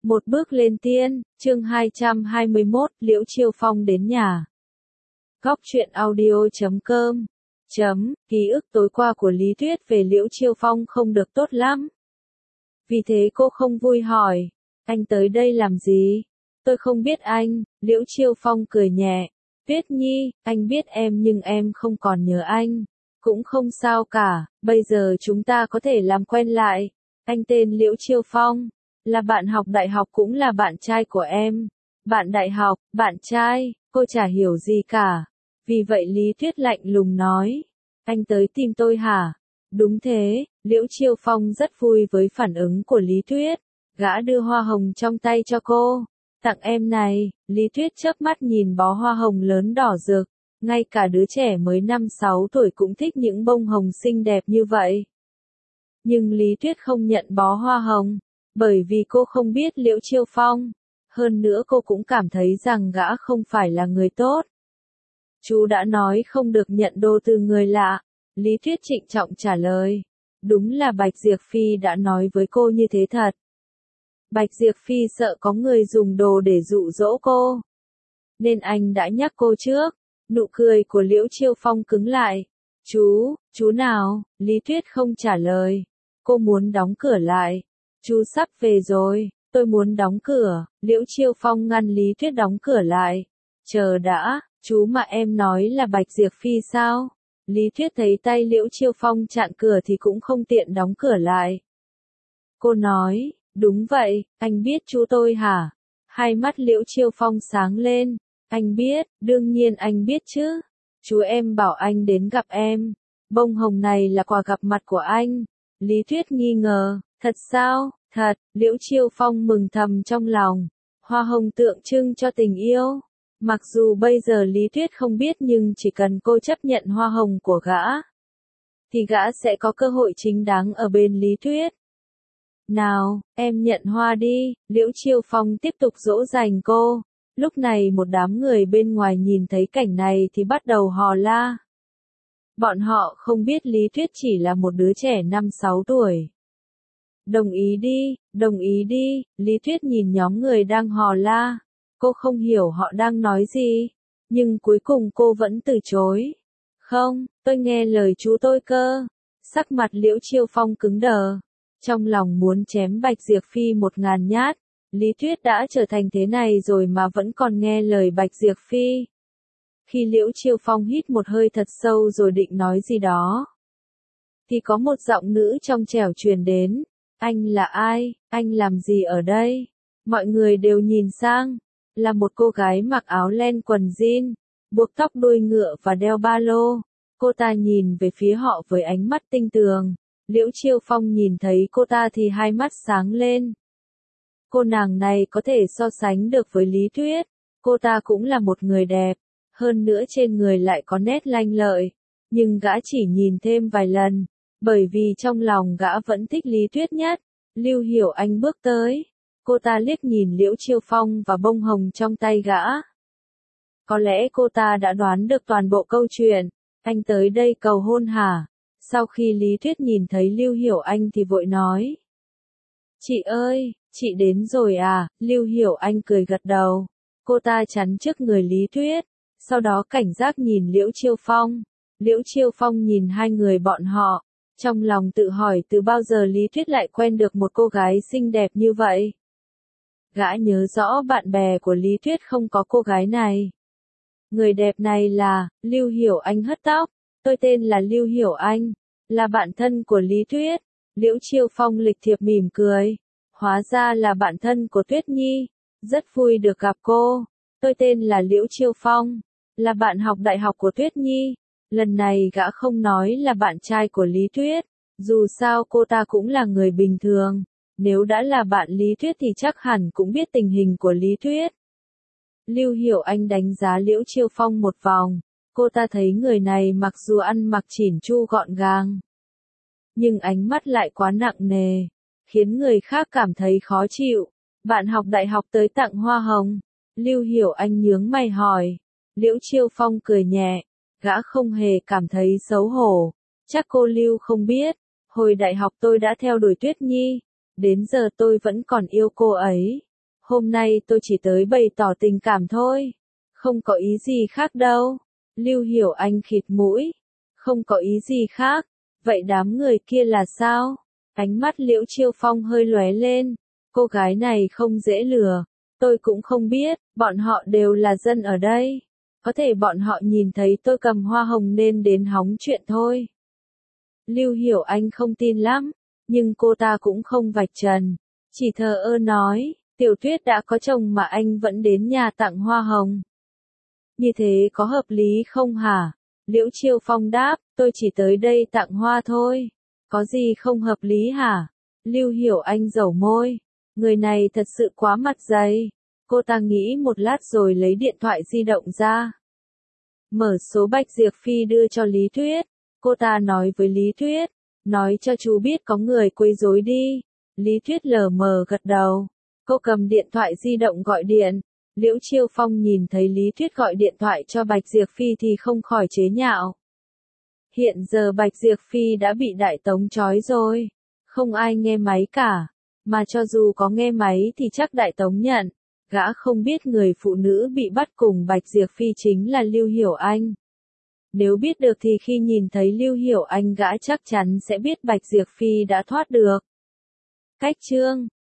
Một bước lên tiên, chương 221, Liễu Chiêu Phong đến nhà. Góc truyện audio.com Ký ức tối qua của Lý Tuyết về Liễu Chiêu Phong không được tốt lắm. Vì thế cô không vui hỏi, anh tới đây làm gì? Tôi không biết anh, Liễu Chiêu Phong cười nhẹ. Tuyết Nhi, anh biết em nhưng em không còn nhớ anh. Cũng không sao cả, bây giờ chúng ta có thể làm quen lại. Anh tên Liễu Chiêu Phong, là bạn học đại học cũng là bạn trai của em. Bạn đại học, bạn trai, cô chả hiểu gì cả. Vì vậy Lý Tuyết lạnh lùng nói, anh tới tìm tôi hả? Đúng thế, Liễu Chiêu Phong rất vui với phản ứng của Lý Tuyết. Gã đưa hoa hồng trong tay cho cô. Tặng em này, Lý Tuyết chớp mắt nhìn bó hoa hồng lớn đỏ rực. Ngay cả đứa trẻ mới 5-6 tuổi cũng thích những bông hồng xinh đẹp như vậy. Nhưng Lý Tuyết không nhận bó hoa hồng, bởi vì cô không biết Liễu Chiêu Phong. Hơn nữa cô cũng cảm thấy rằng gã không phải là người tốt. Chú đã nói không được nhận đồ từ người lạ. Lý Tuyết trịnh trọng trả lời. Đúng là Bạch Diệp Phi đã nói với cô như thế thật. Bạch Diệp Phi sợ có người dùng đồ để dụ dỗ cô, nên anh đã nhắc cô trước. Nụ cười của Liễu Chiêu Phong cứng lại. Chú nào? Lý Tuyết không trả lời. Cô muốn đóng cửa lại. Chú sắp về rồi, tôi muốn đóng cửa. Liễu Chiêu Phong ngăn Lý Tuyết đóng cửa lại. Chờ đã, chú mà em nói là Bạch Diệp Phi sao? Lý Tuyết thấy tay Liễu Chiêu Phong chặn cửa thì cũng không tiện đóng cửa lại. Cô nói, đúng vậy, anh biết chú tôi hả? Hai mắt Liễu Chiêu Phong sáng lên. Anh biết, đương nhiên anh biết chứ. Chú em bảo anh đến gặp em. Bông hồng này là quà gặp mặt của anh. Lý Tuyết nghi ngờ, thật sao? Thật, Liễu Chiêu Phong mừng thầm trong lòng. Hoa hồng tượng trưng cho tình yêu. Mặc dù bây giờ Lý Tuyết không biết nhưng chỉ cần cô chấp nhận hoa hồng của gã, thì gã sẽ có cơ hội chính đáng ở bên Lý Tuyết. Nào, em nhận hoa đi, Liễu Chiêu Phong tiếp tục dỗ dành cô. Lúc này một đám người bên ngoài nhìn thấy cảnh này thì bắt đầu hò la. Bọn họ không biết Lý Tuyết chỉ là một đứa trẻ 5-6 tuổi. Đồng ý đi, Lý Tuyết nhìn nhóm người đang hò la. Cô không hiểu họ đang nói gì, nhưng cuối cùng cô vẫn từ chối. Không, tôi nghe lời chú tôi cơ. Sắc mặt Liễu Chiêu Phong cứng đờ. Trong lòng muốn chém Bạch Diệp Phi 1000 nhát. Lý Tuyết đã trở thành thế này rồi mà vẫn còn nghe lời Bạch Diệp Phi. Khi Liễu Chiêu Phong hít một hơi thật sâu rồi định nói gì đó, thì có một giọng nữ trong trẻo truyền đến. Anh là ai? Anh làm gì ở đây? Mọi người đều nhìn sang. Là một cô gái mặc áo len quần jean, buộc tóc đuôi ngựa và đeo ba lô. Cô ta nhìn về phía họ với ánh mắt tinh tường. Liễu Chiêu Phong nhìn thấy cô ta thì hai mắt sáng lên. Cô nàng này có thể so sánh được với Lý Tuyết. Cô ta cũng là một người đẹp. Hơn nữa trên người lại có nét lanh lợi. Nhưng gã chỉ nhìn thêm vài lần. Bởi vì trong lòng gã vẫn thích Lý Tuyết nhất. Lưu Hiểu Anh bước tới. Cô ta liếc nhìn Liễu Chiêu Phong và bông hồng trong tay gã. Có lẽ cô ta đã đoán được toàn bộ câu chuyện. Anh tới đây cầu hôn hả? Sau khi Lý Tuyết nhìn thấy Lưu Hiểu Anh thì vội nói. Chị ơi, chị đến rồi à? Lưu Hiểu Anh cười gật đầu. Cô ta chắn trước người Lý Tuyết. Sau đó cảnh giác nhìn Liễu Chiêu Phong. Liễu Chiêu Phong nhìn hai người bọn họ. Trong lòng tự hỏi từ bao giờ Lý Tuyết lại quen được một cô gái xinh đẹp như vậy. Gã nhớ rõ bạn bè của Lý Tuyết không có cô gái này. Người đẹp này là, Lưu Hiểu Anh hất tóc. Tôi tên là Lưu Hiểu Anh, là bạn thân của Lý Tuyết. Liễu Chiêu Phong lịch thiệp mỉm cười. Hóa ra là bạn thân của Tuyết Nhi. Rất vui được gặp cô. Tôi tên là Liễu Chiêu Phong, là bạn học đại học của Tuyết Nhi. Lần này gã không nói là bạn trai của Lý Tuyết. Dù sao cô ta cũng là người bình thường. Nếu đã là bạn Lý Tuyết thì chắc hẳn cũng biết tình hình của Lý Tuyết. Lưu Hiểu Anh đánh giá Liễu Chiêu Phong một vòng. Cô ta thấy người này mặc dù ăn mặc chỉn chu gọn gàng, nhưng ánh mắt lại quá nặng nề, khiến người khác cảm thấy khó chịu. Bạn học đại học tới tặng hoa hồng. Lưu Hiểu Anh nhướng mày hỏi. Liễu Chiêu Phong cười nhẹ. Gã không hề cảm thấy xấu hổ. Chắc cô Lưu không biết. Hồi đại học tôi đã theo đuổi Tuyết Nhi. Đến giờ tôi vẫn còn yêu cô ấy. Hôm nay tôi chỉ tới bày tỏ tình cảm thôi. Không có ý gì khác đâu. Lưu Hiểu Anh khịt mũi. Không có ý gì khác. Vậy đám người kia là sao? Ánh mắt Liễu Chiêu Phong hơi lóe lên. Cô gái này không dễ lừa. Tôi cũng không biết, bọn họ đều là dân ở đây. Có thể bọn họ nhìn thấy tôi cầm hoa hồng nên đến hóng chuyện thôi. Lưu Hiểu Anh không tin lắm, nhưng cô ta cũng không vạch trần. Chỉ thờ ơ nói, Tiểu Tuyết đã có chồng mà anh vẫn đến nhà tặng hoa hồng. Như thế có hợp lý không hả? Liễu Chiêu Phong đáp, tôi chỉ tới đây tặng hoa thôi. Có gì không hợp lý hả? Lưu Hiểu Anh dẩu môi. Người này thật sự quá mặt dày. Cô ta nghĩ một lát rồi lấy điện thoại di động ra. Mở số Bạch Diệp Phi đưa cho Lý Tuyết. Cô ta nói với Lý Tuyết, nói cho chú biết có người quấy rối đi. Lý Tuyết lờ mờ gật đầu. Cô cầm điện thoại di động gọi điện. Liễu Chiêu Phong nhìn thấy Lý Tuyết gọi điện thoại cho Bạch Diệp Phi thì không khỏi chế nhạo. Hiện giờ Bạch Diệp Phi đã bị Đại Tống trói rồi. Không ai nghe máy cả. Mà cho dù có nghe máy thì chắc Đại Tống nhận. Gã không biết người phụ nữ bị bắt cùng Bạch Diệp Phi chính là Lưu Hiểu Anh. Nếu biết được thì khi nhìn thấy Lưu Hiểu Anh gã chắc chắn sẽ biết Bạch Diệp Phi đã thoát được. Cách chương